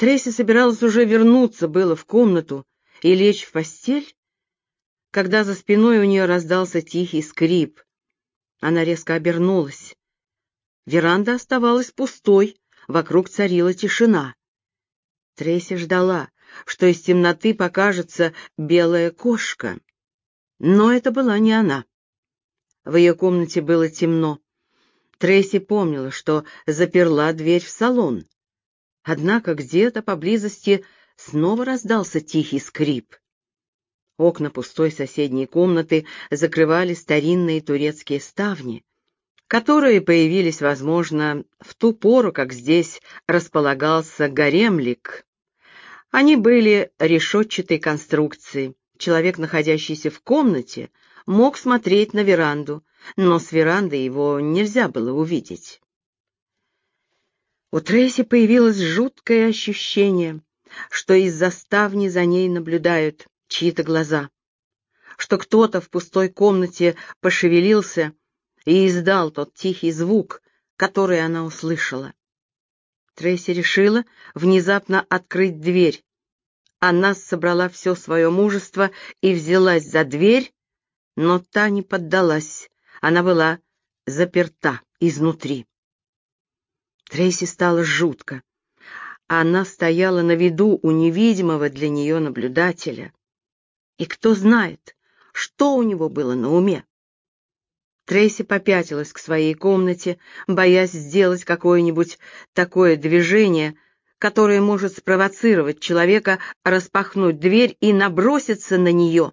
Трейси собиралась уже вернуться было в комнату и лечь в постель, когда за спиной у нее раздался тихий скрип. Она резко обернулась. Веранда оставалась пустой, вокруг царила тишина. Трейси ждала, что из темноты покажется белая кошка. Но это была не она. В ее комнате было темно. Трейси помнила, что заперла дверь в салон. Однако где-то поблизости снова раздался тихий скрип. Окна пустой соседней комнаты закрывали старинные турецкие ставни, которые появились, возможно, в ту пору, как здесь располагался гаремлик. Они были решетчатой конструкции. Человек, находящийся в комнате, мог смотреть на веранду, но с веранды его нельзя было увидеть. У Трейси появилось жуткое ощущение, что из-за ставни за ней наблюдают чьи-то глаза, что кто-то в пустой комнате пошевелился и издал тот тихий звук, который она услышала. Трейси решила внезапно открыть дверь. Она собрала все свое мужество и взялась за дверь, но та не поддалась, она была заперта изнутри. Трейси стало жутко. Она стояла на виду у невидимого для нее наблюдателя. И кто знает, что у него было на уме. Трейси попятилась к своей комнате, боясь сделать какое-нибудь такое движение, которое может спровоцировать человека распахнуть дверь и наброситься на нее.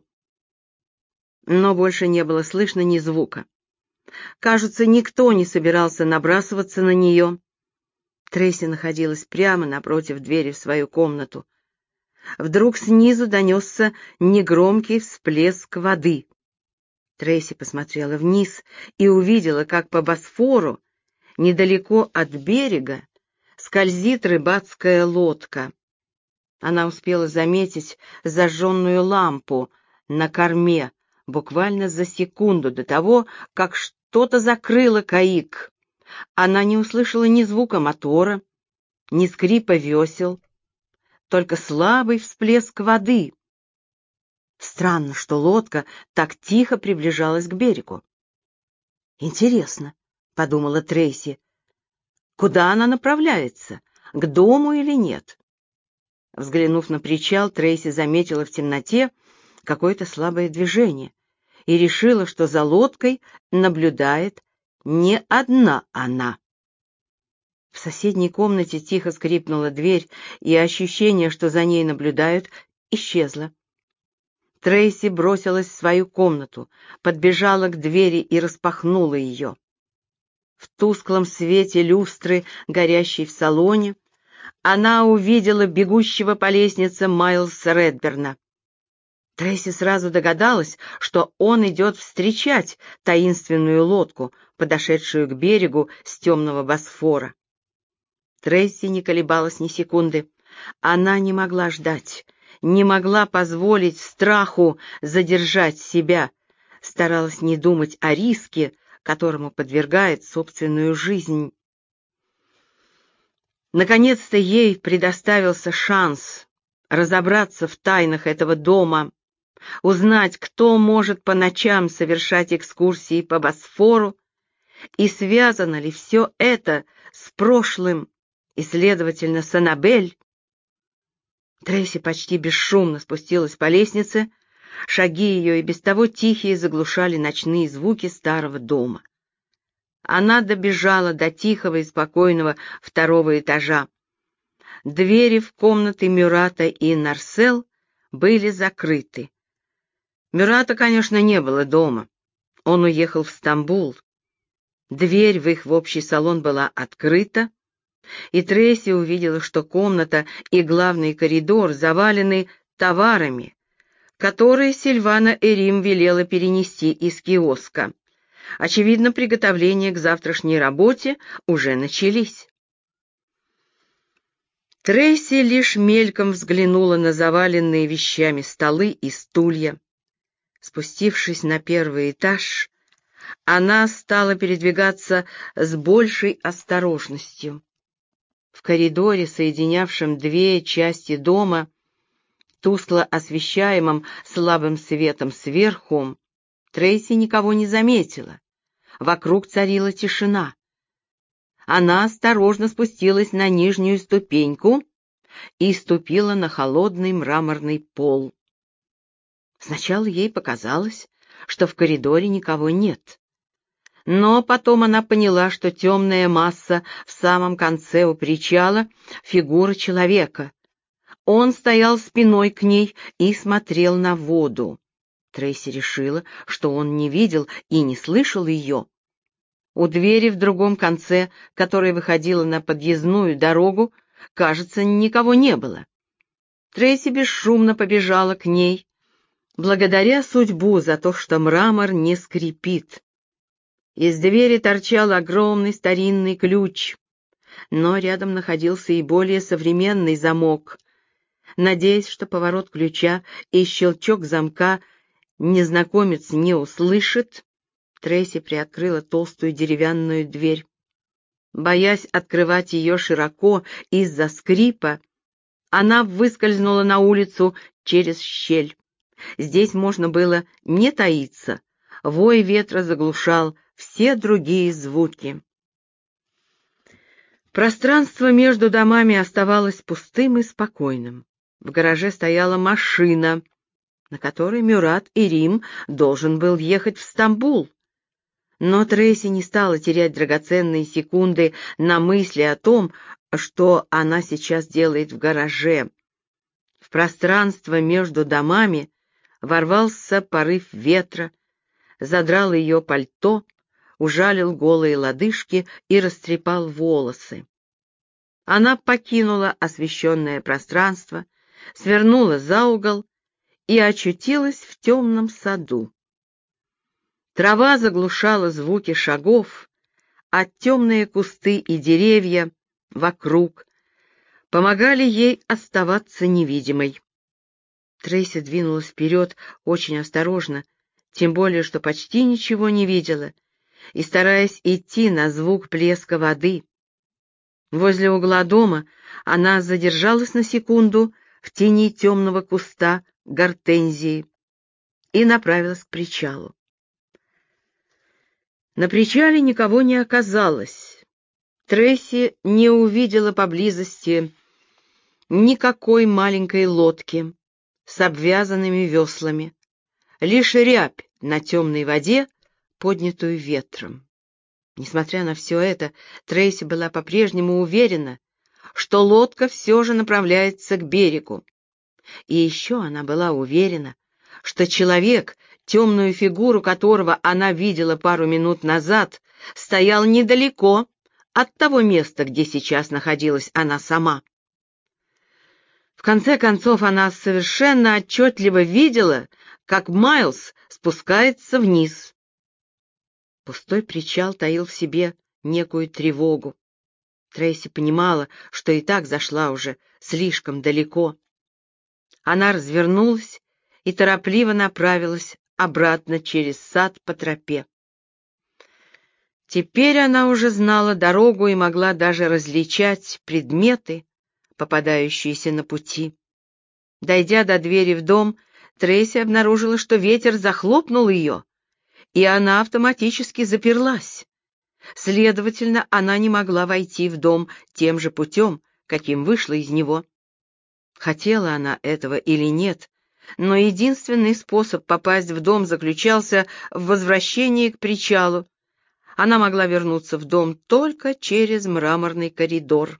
Но больше не было слышно ни звука. Кажется, никто не собирался набрасываться на нее. Трейси находилась прямо напротив двери в свою комнату. Вдруг снизу донесся негромкий всплеск воды. Трейси посмотрела вниз и увидела, как по Босфору, недалеко от берега, скользит рыбацкая лодка. Она успела заметить зажженную лампу на корме буквально за секунду до того, как что-то закрыло каик. Она не услышала ни звука мотора, ни скрипа весел, только слабый всплеск воды. Странно, что лодка так тихо приближалась к берегу. «Интересно», — подумала Трейси, — «куда она направляется, к дому или нет?» Взглянув на причал, Трейси заметила в темноте какое-то слабое движение и решила, что за лодкой наблюдает не одна она. В соседней комнате тихо скрипнула дверь, и ощущение, что за ней наблюдают, исчезло. Трейси бросилась в свою комнату, подбежала к двери и распахнула ее. В тусклом свете люстры, горящей в салоне, она увидела бегущего по лестнице Майлса Редберна. Трейси сразу догадалась, что он идет встречать таинственную лодку, подошедшую к берегу с темного Босфора. Трейси не колебалась ни секунды. Она не могла ждать, не могла позволить страху задержать себя, старалась не думать о риске, которому подвергает собственную жизнь. Наконец-то ей предоставился шанс разобраться в тайнах этого дома, узнать, кто может по ночам совершать экскурсии по Босфору, и связано ли все это с прошлым, и, следовательно, с Аннабель. Трейси почти бесшумно спустилась по лестнице, шаги ее и без того тихие заглушали ночные звуки старого дома. Она добежала до тихого и спокойного второго этажа. Двери в комнаты Мюрата и Нарсел были закрыты. Мюрата, конечно, не было дома. Он уехал в Стамбул. Дверь в их общий салон была открыта, и Трейси увидела, что комната и главный коридор завалены товарами, которые Сильвана Эрим велела перенести из киоска. Очевидно, приготовления к завтрашней работе уже начались. Трейси лишь мельком взглянула на заваленные вещами столы и стулья. Спустившись на первый этаж, она стала передвигаться с большей осторожностью. В коридоре, соединявшем две части дома, тускло освещаемом слабым светом сверху, Трейси никого не заметила. Вокруг царила тишина. Она осторожно спустилась на нижнюю ступеньку и ступила на холодный мраморный пол. Сначала ей показалось, что в коридоре никого нет. Но потом она поняла, что темная масса в самом конце у причала — фигура человека. Он стоял спиной к ней и смотрел на воду. Трейси решила, что он не видел и не слышал ее. У двери в другом конце, которая выходила на подъездную дорогу, кажется, никого не было. Трейси бесшумно побежала к ней, благодаря судьбу за то, что мрамор не скрипит. Из двери торчал огромный старинный ключ, но рядом находился и более современный замок. Надеясь, что поворот ключа и щелчок замка незнакомец не услышит, Трейси приоткрыла толстую деревянную дверь. Боясь открывать ее широко из-за скрипа, она выскользнула на улицу через щель. Здесь можно было не таиться. Вой ветра заглушал все другие звуки. Пространство между домами оставалось пустым и спокойным. В гараже стояла машина, на которой Мюрат и Рим должен был ехать в Стамбул. Но Трейси не стала терять драгоценные секунды на мысли о том, что она сейчас делает в гараже. В пространство между домами ворвался порыв ветра, задрал ее пальто, ужалил голые лодыжки и растрепал волосы. Она покинула освещенное пространство, свернула за угол и очутилась в темном саду. Трава заглушала звуки шагов, а темные кусты и деревья вокруг помогали ей оставаться невидимой. Трейси двинулась вперед очень осторожно, тем более что почти ничего не видела, и стараясь идти на звук плеска воды. Возле угла дома она задержалась на секунду в тени темного куста гортензии и направилась к причалу. На причале никого не оказалось. Трейси не увидела поблизости никакой маленькой лодки с обвязанными веслами, лишь рябь на темной воде, поднятую ветром. Несмотря на все это, Трейси была по-прежнему уверена, что лодка все же направляется к берегу. И еще она была уверена, что человек, темную фигуру которого она видела пару минут назад, стоял недалеко от того места, где сейчас находилась она сама. В конце концов, она совершенно отчетливо видела, как Майлз спускается вниз. Пустой причал таил в себе некую тревогу. Трейси понимала, что и так зашла уже слишком далеко. Она развернулась и торопливо направилась обратно через сад по тропе. Теперь она уже знала дорогу и могла даже различать предметы, попадающиеся на пути. Дойдя до двери в дом, Трейси обнаружила, что ветер захлопнул ее, и она автоматически заперлась. Следовательно, она не могла войти в дом тем же путем, каким вышла из него. Хотела она этого или нет, но единственный способ попасть в дом заключался в возвращении к причалу. Она могла вернуться в дом только через мраморный коридор.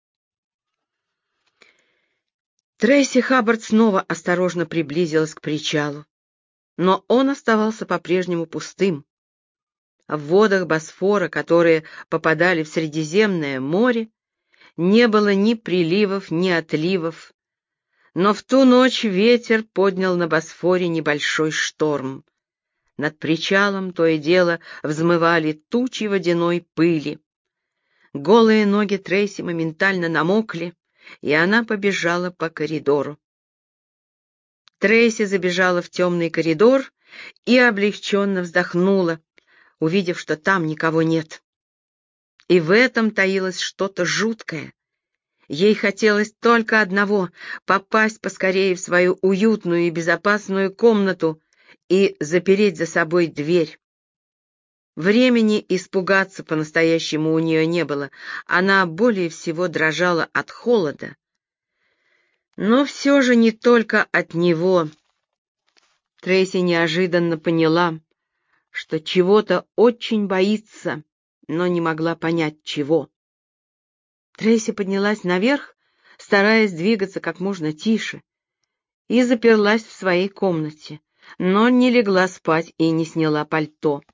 Трейси Хаббард снова осторожно приблизилась к причалу, но он оставался по-прежнему пустым. В водах Босфора, которые попадали в Средиземное море, не было ни приливов, ни отливов, но в ту ночь ветер поднял на Босфоре небольшой шторм. Над причалом то и дело взмывали тучи водяной пыли. Голые ноги Трейси моментально намокли, и она побежала по коридору. Трейси забежала в темный коридор и облегченно вздохнула, увидев, что там никого нет. И в этом таилось что-то жуткое, Ей хотелось только одного — попасть поскорее в свою уютную и безопасную комнату и запереть за собой дверь. Времени испугаться по-настоящему у нее не было, она более всего дрожала от холода. Но все же не только от него. Трейси неожиданно поняла, что чего-то очень боится, но не могла понять, чего. Трейси поднялась наверх, стараясь двигаться как можно тише, и заперлась в своей комнате, но не легла спать и не сняла пальто.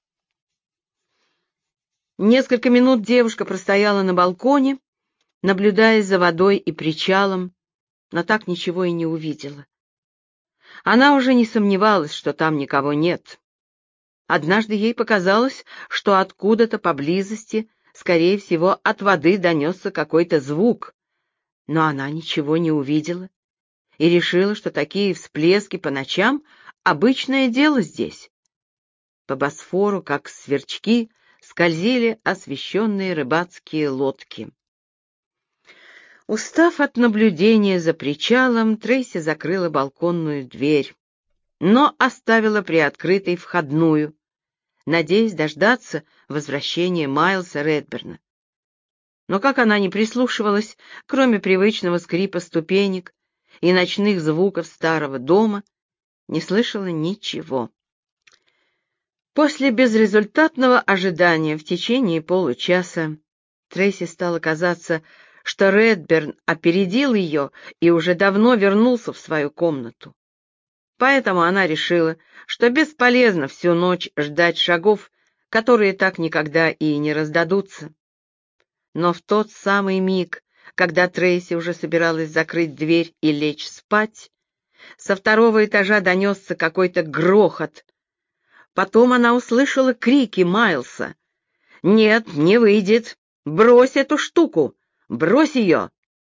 Несколько минут девушка простояла на балконе, наблюдая за водой и причалом, но так ничего и не увидела. Она уже не сомневалась, что там никого нет. Однажды ей показалось, что откуда-то поблизости, скорее всего, от воды донесся какой-то звук, но она ничего не увидела и решила, что такие всплески по ночам — обычное дело здесь. По Босфору, как сверчки, скользили освещенные рыбацкие лодки. Устав от наблюдения за причалом, Трейси закрыла балконную дверь, но оставила приоткрытой входную, надеясь дождаться возвращения Майлса Редберна. Но как она ни прислушивалась, кроме привычного скрипа ступенек и ночных звуков старого дома, не слышала ничего. После безрезультатного ожидания в течение получаса Трейси стало казаться, что Редберн опередил ее и уже давно вернулся в свою комнату. Поэтому она решила, что бесполезно всю ночь ждать шагов, которые так никогда и не раздадутся. Но в тот самый миг, когда Трейси уже собиралась закрыть дверь и лечь спать, со второго этажа донесся какой-то грохот. Потом она услышала крики Майлса. «Нет, не выйдет! Брось эту штуку! Брось ее!»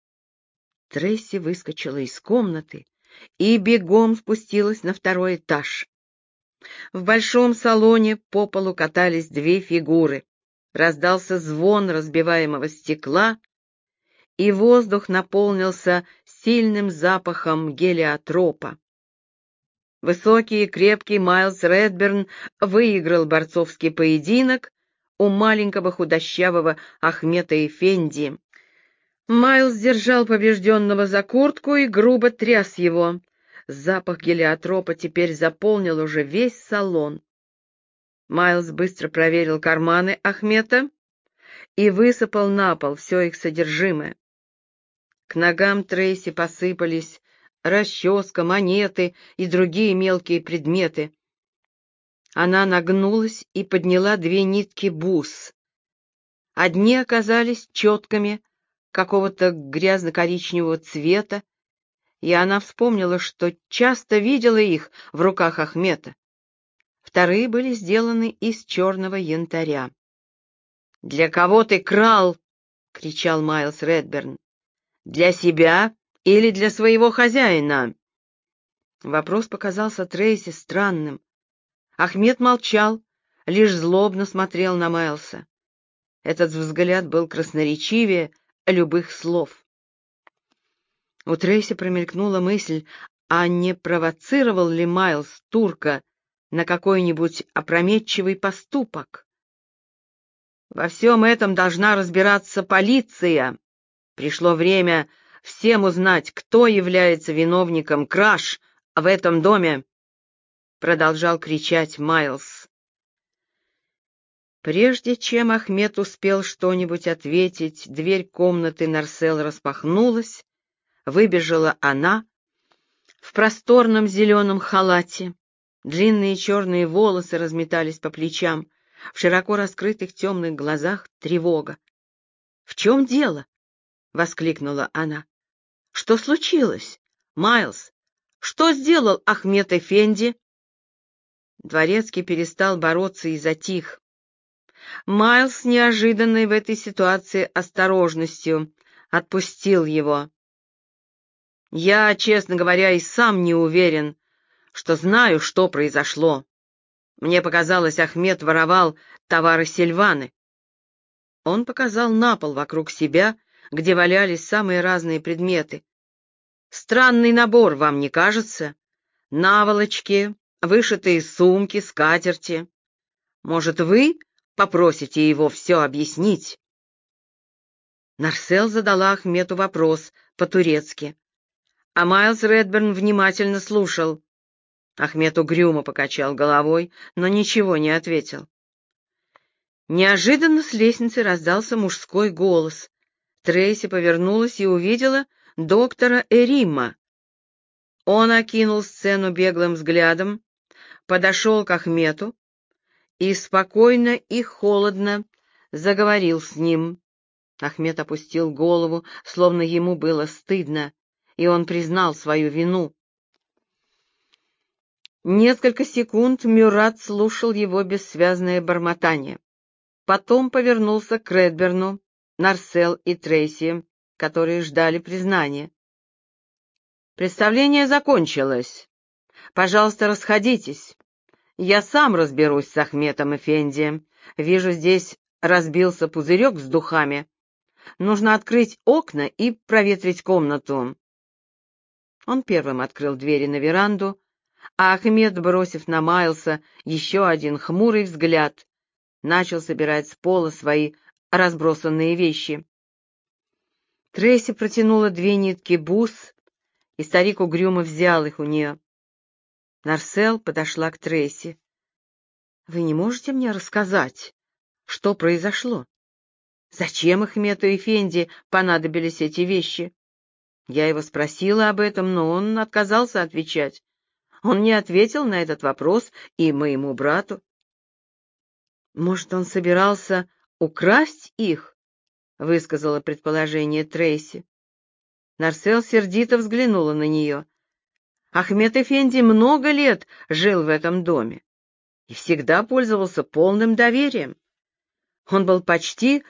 Трейси выскочила из комнаты и бегом спустилась на второй этаж. В большом салоне по полу катались две фигуры. Раздался звон разбиваемого стекла, и воздух наполнился сильным запахом гелиотропа. Высокий и крепкий Майлс Редберн выиграл борцовский поединок у маленького худощавого Ахмета Эфенди. Майлс держал побежденного за куртку и грубо тряс его. Запах гелиотропа теперь заполнил уже весь салон. Майлс быстро проверил карманы Ахмета и высыпал на пол все их содержимое. К ногам Трейси посыпались расческа, монеты и другие мелкие предметы. Она нагнулась и подняла две нитки бус. Одни оказались четками, какого-то грязно-коричневого цвета, и она вспомнила, что часто видела их в руках Ахмета. Вторые были сделаны из черного янтаря. «Для кого ты крал?» — кричал Майлс Редберн. «Для себя или для своего хозяина?» Вопрос показался Трейси странным. Ахмет молчал, лишь злобно смотрел на Майлса. Этот взгляд был красноречивее любых слов. У Трейси промелькнула мысль, а не провоцировал ли Майлс турка на какой-нибудь опрометчивый поступок? «Во всем этом должна разбираться полиция. Пришло время всем узнать, кто является виновником краж в этом доме», — продолжал кричать Майлс. Прежде чем Ахмет успел что-нибудь ответить, дверь комнаты Нарсел распахнулась, выбежала она в просторном зеленом халате. Длинные черные волосы разметались по плечам, в широко раскрытых темных глазах тревога. «В чем дело?» — воскликнула она. «Что случилось? Майлс, что сделал Ахмет Эфенди?» Дворецкий перестал бороться и затих. Майлс с неожиданной в этой ситуации осторожностью отпустил его. «Я, честно говоря, и сам не уверен, что знаю, что произошло. Мне показалось, Ахмет воровал товары Сильваны». Он показал на пол вокруг себя, где валялись самые разные предметы. Странный набор, вам не кажется? Наволочки, вышитые сумки, скатерти. Может, вы попросите его все объяснить?» Нарсел задала Ахмету вопрос по-турецки, а Майлз Редберн внимательно слушал. Ахмед угрюмо покачал головой, но ничего не ответил. Неожиданно с лестницы раздался мужской голос. Трейси повернулась и увидела доктора Эрима. Он окинул сцену беглым взглядом, подошел к Ахмету и спокойно и холодно заговорил с ним. Ахмед опустил голову, словно ему было стыдно, и он признал свою вину. Несколько секунд Мюрат слушал его бессвязное бормотание. Потом повернулся к Редберну, Нарсел и Трейси, которые ждали признания. «Представление закончилось. Пожалуйста, расходитесь. Я сам разберусь с Ахметом Эфенди. Вижу, здесь разбился пузырек с духами. Нужно открыть окна и проветрить комнату». Он первым открыл двери на веранду, а Ахмед, бросив на Майлса еще один хмурый взгляд, начал собирать с пола свои разбросанные вещи. Трейси протянула 2 нитки бус, и старик угрюмо взял их у нее. Нарсел подошла к Трейси. «Вы не можете мне рассказать, что произошло? Зачем Ахмету Эфенди понадобились эти вещи? Я его спросила об этом, но он отказался отвечать. Он не ответил на этот вопрос и моему брату». «Может, он собирался украсть их?» — высказала предположение Трейси. Нарсел сердито взглянула на нее. Ахмед Эфенди много лет жил в этом доме и всегда пользовался полным доверием. Он был почти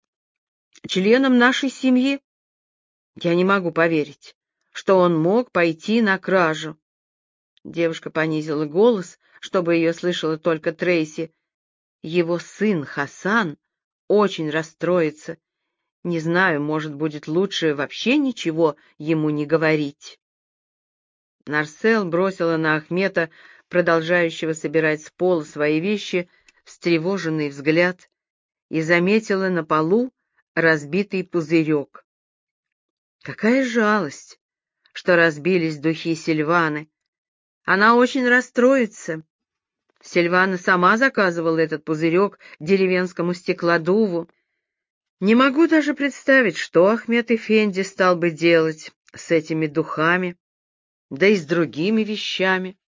членом нашей семьи. Я не могу поверить, что он мог пойти на кражу. Девушка понизила голос, чтобы ее слышала только Трейси. Его сын Хасан очень расстроится. Не знаю, может, будет лучше вообще ничего ему не говорить. Нарсел бросила на Ахмета, продолжающего собирать с пола свои вещи, встревоженный взгляд и заметила на полу разбитый пузырек. Какая жалость, что разбились духи Сильваны. Она очень расстроится. Сильвана сама заказывала этот пузырек деревенскому стеклодуву. Не могу даже представить, что Ахмед Эфенди стал бы делать с этими духами, да и с другими вещами.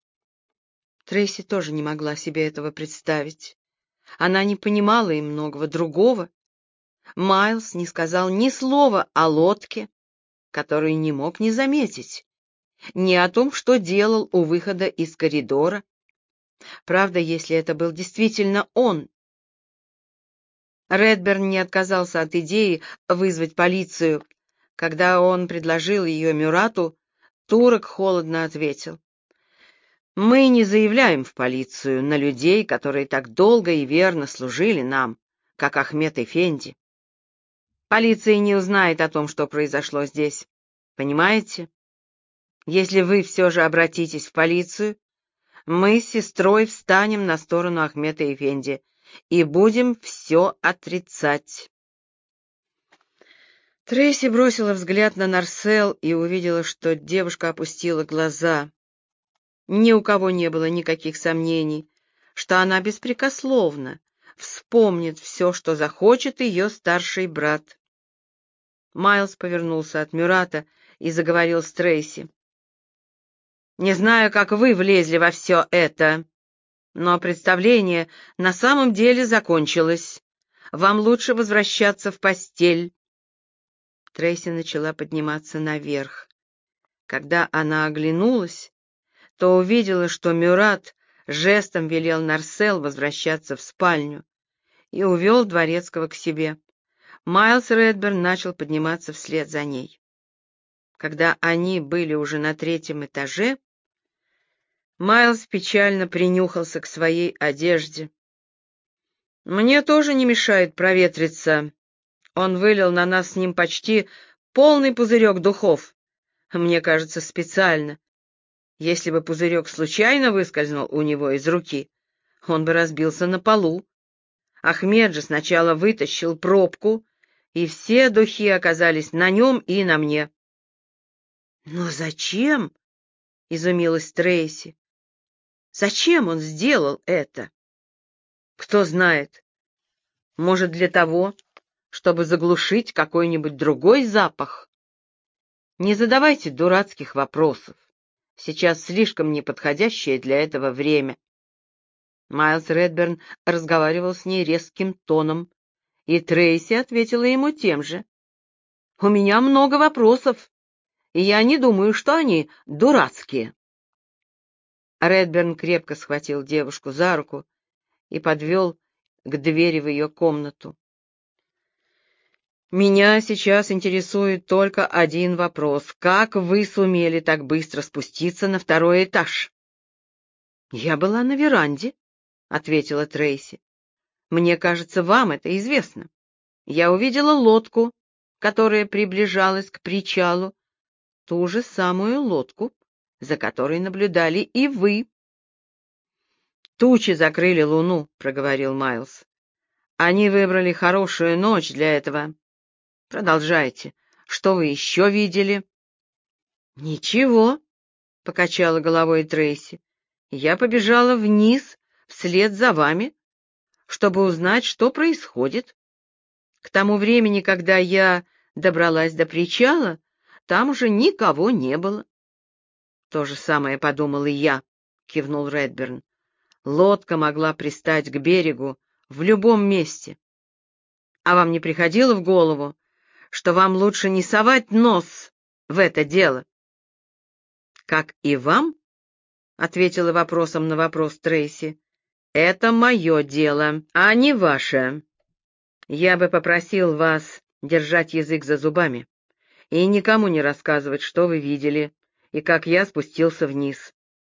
Трейси тоже не могла себе этого представить. Она не понимала и многого другого. Майлз не сказал ни слова о лодке, которую не мог не заметить, ни о том, что делал у выхода из коридора. Правда, если это был действительно он. Редберн не отказался от идеи вызвать полицию. Когда он предложил ее Мюрату, турок холодно ответил: «Мы не заявляем в полицию на людей, которые так долго и верно служили нам, как Ахмед Эфенди. Полиция не узнает о том, что произошло здесь. Понимаете? Если вы все же обратитесь в полицию, мы с сестрой встанем на сторону Ахмеда Эфенди и будем все отрицать». Трейси бросила взгляд на Нарсел и увидела, что девушка опустила глаза. Ни у кого не было никаких сомнений, что она беспрекословно вспомнит все, что захочет ее старший брат. Майлз повернулся от Мюрата и заговорил с Трейси. «Не знаю, как вы влезли во все это, но представление на самом деле закончилось. Вам лучше возвращаться в постель». Трейси начала подниматься наверх. Когда она оглянулась, то увидела, что Мюрат жестом велел Нарсел возвращаться в спальню и увел дворецкого к себе. Майлз Редберн начал подниматься вслед за ней. Когда они были уже на 3-м этаже, Майлз печально принюхался к своей одежде. «Мне тоже не мешает проветриться. Он вылил на нас с ним почти полный пузырек духов. Мне кажется, специально. Если бы пузырек случайно выскользнул у него из руки, он бы разбился на полу. Ахмед же сначала вытащил пробку, и все духи оказались на нем и на мне. «Но зачем?» — изумилась Трейси. «Зачем он сделал это?» «Кто знает. Может, для того, чтобы заглушить какой-нибудь другой запах?» «Не задавайте дурацких вопросов. Сейчас слишком неподходящее для этого время». Майлз Редберн разговаривал с ней резким тоном, и Трейси ответила ему тем же. «У меня много вопросов, и я не думаю, что они дурацкие». Редберн крепко схватил девушку за руку и подвел к двери в ее комнату. «Меня сейчас интересует только один вопрос. Как вы сумели так быстро спуститься на второй этаж?» «Я была на веранде», — ответила Трейси. «Мне кажется, вам это известно. Я увидела лодку, которая приближалась к причалу, ту же самую лодку, за которой наблюдали и вы». «Тучи закрыли луну», — проговорил Майлз. «Они выбрали хорошую ночь для этого. Продолжайте. Что вы еще видели?» «Ничего», — покачала головой Трейси. «Я побежала вниз вслед за вами, чтобы узнать, что происходит. К тому времени, когда я добралась до причала, там уже никого не было». «То же самое подумал и я», — кивнул Редберн. «Лодка могла пристать к берегу в любом месте. А вам не приходило в голову, что вам лучше не совать нос в это дело?» «Как и вам?» — ответила вопросом на вопрос Трейси. «Это мое дело, а не ваше. Я бы попросил вас держать язык за зубами и никому не рассказывать, что вы видели и как я спустился вниз».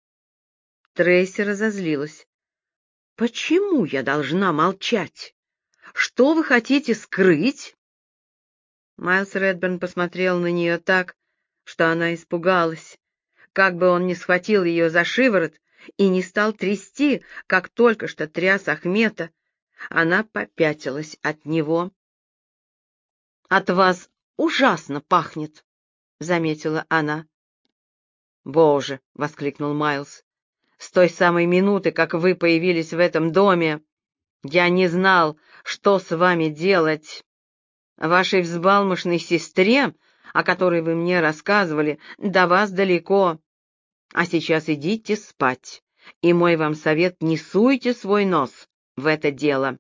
Трейси разозлилась. «Почему я должна молчать? Что вы хотите скрыть?» Майлз Редберн посмотрел на нее так, что она испугалась. Как бы он ни схватил ее за шиворот и не стал трясти, как только что тряс Ахмета, она попятилась от него. «От вас ужасно пахнет», — заметила она. «Боже!» — воскликнул Майлз. «С той самой минуты, как вы появились в этом доме, я не знал, что с вами делать. Вашей взбалмошной сестре, о которой вы мне рассказывали, до вас далеко. А сейчас идите спать, и мой вам совет — не суйте свой нос в это дело».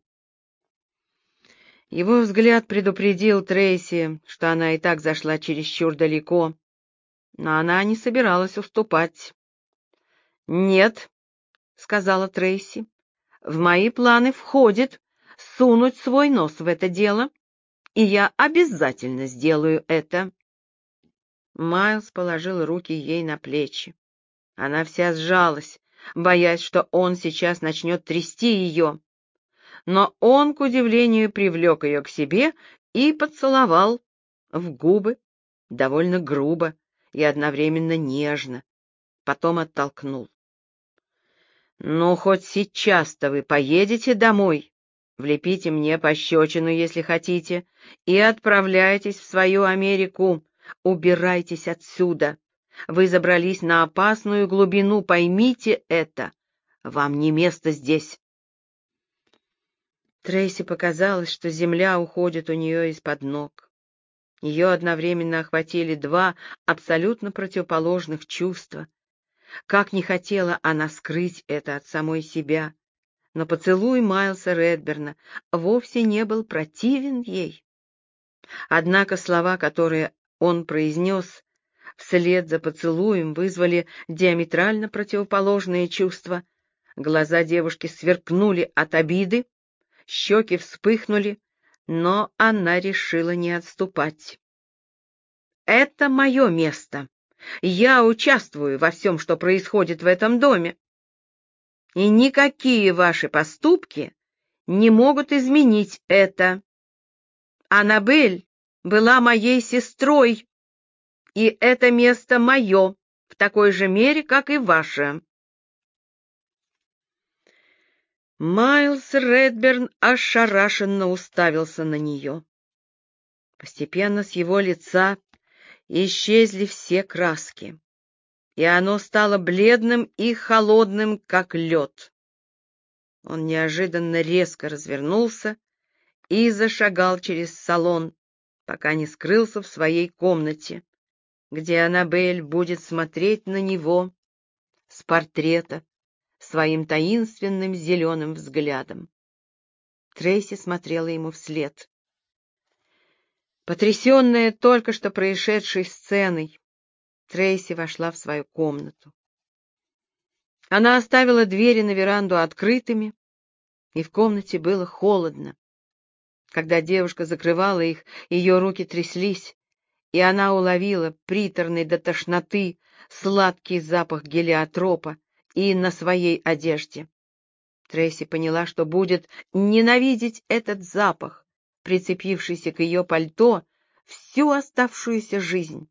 Его взгляд предупредил Трейси, что она и так зашла чересчур далеко, но она не собиралась уступать. «Нет», — сказала Трейси, — «в мои планы входит сунуть свой нос в это дело, и я обязательно сделаю это». Майлз положил руки ей на плечи. Она вся сжалась, боясь, что он сейчас начнет трясти ее. Но он, к удивлению, привлек ее к себе и поцеловал в губы, довольно грубо и одновременно нежно, потом оттолкнул. «Ну, хоть сейчас-то вы поедете домой, влепите мне пощечину, если хотите, и отправляйтесь в свою Америку, убирайтесь отсюда. Вы забрались на опасную глубину, поймите это, вам не место здесь». Трейси показалось, что земля уходит у нее из-под ног. Ее одновременно охватили два абсолютно противоположных чувства. Как не хотела она скрыть это от самой себя, но поцелуй Майлса Редберна вовсе не был противен ей. Однако слова, которые он произнес вслед за поцелуем, вызвали диаметрально противоположные чувства. Глаза девушки сверкнули от обиды, щеки вспыхнули, но она решила не отступать. «Это мое место. Я участвую во всем, что происходит в этом доме. И никакие ваши поступки не могут изменить это. Аннабель была моей сестрой, и это место мое в такой же мере, как и ваше». Майлз Редберн ошарашенно уставился на нее. Постепенно с его лица исчезли все краски, и оно стало бледным и холодным, как лед. Он неожиданно резко развернулся и зашагал через салон, пока не скрылся в своей комнате, где Аннабель будет смотреть на него с портрета своим таинственным зеленым взглядом. Трейси смотрела ему вслед. Потрясенная только что происшедшей сценой, Трейси вошла в свою комнату. Она оставила двери на веранду открытыми, и в комнате было холодно. Когда девушка закрывала их, ее руки тряслись, и она уловила приторный до тошноты сладкий запах гелиотропа и на своей одежде. Трейси поняла, что будет ненавидеть этот запах, прицепившийся к ее пальто, всю оставшуюся жизнь.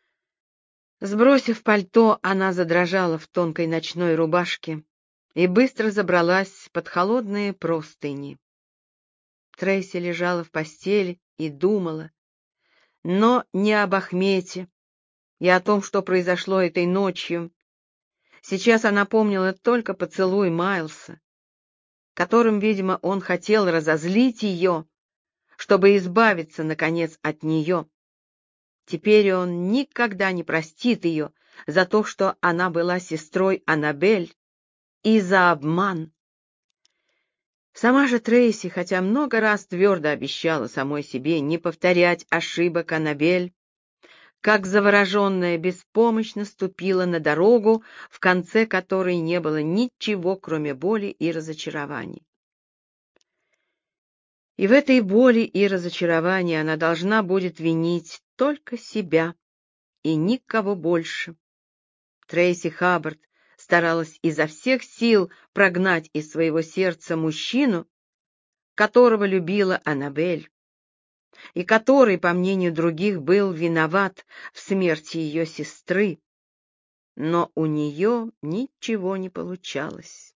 Сбросив пальто, она задрожала в тонкой ночной рубашке и быстро забралась под холодные простыни. Трейси лежала в постели и думала, но не об Ахмете и о том, что произошло этой ночью. Сейчас она помнила только поцелуй Майлса, которым, видимо, он хотел разозлить ее, чтобы избавиться, наконец, от нее. Теперь он никогда не простит ее за то, что она была сестрой Аннабель, и за обман. Сама же Трейси, хотя много раз твердо обещала самой себе не повторять ошибок Аннабель, как завороженная беспомощно ступила на дорогу, в конце которой не было ничего, кроме боли и разочарований. И в этой боли и разочаровании она должна будет винить только себя и никого больше. Трейси Хаббард старалась изо всех сил прогнать из своего сердца мужчину, которого любила Аннабель, и который, по мнению других, был виноват в смерти ее сестры, но у нее ничего не получалось.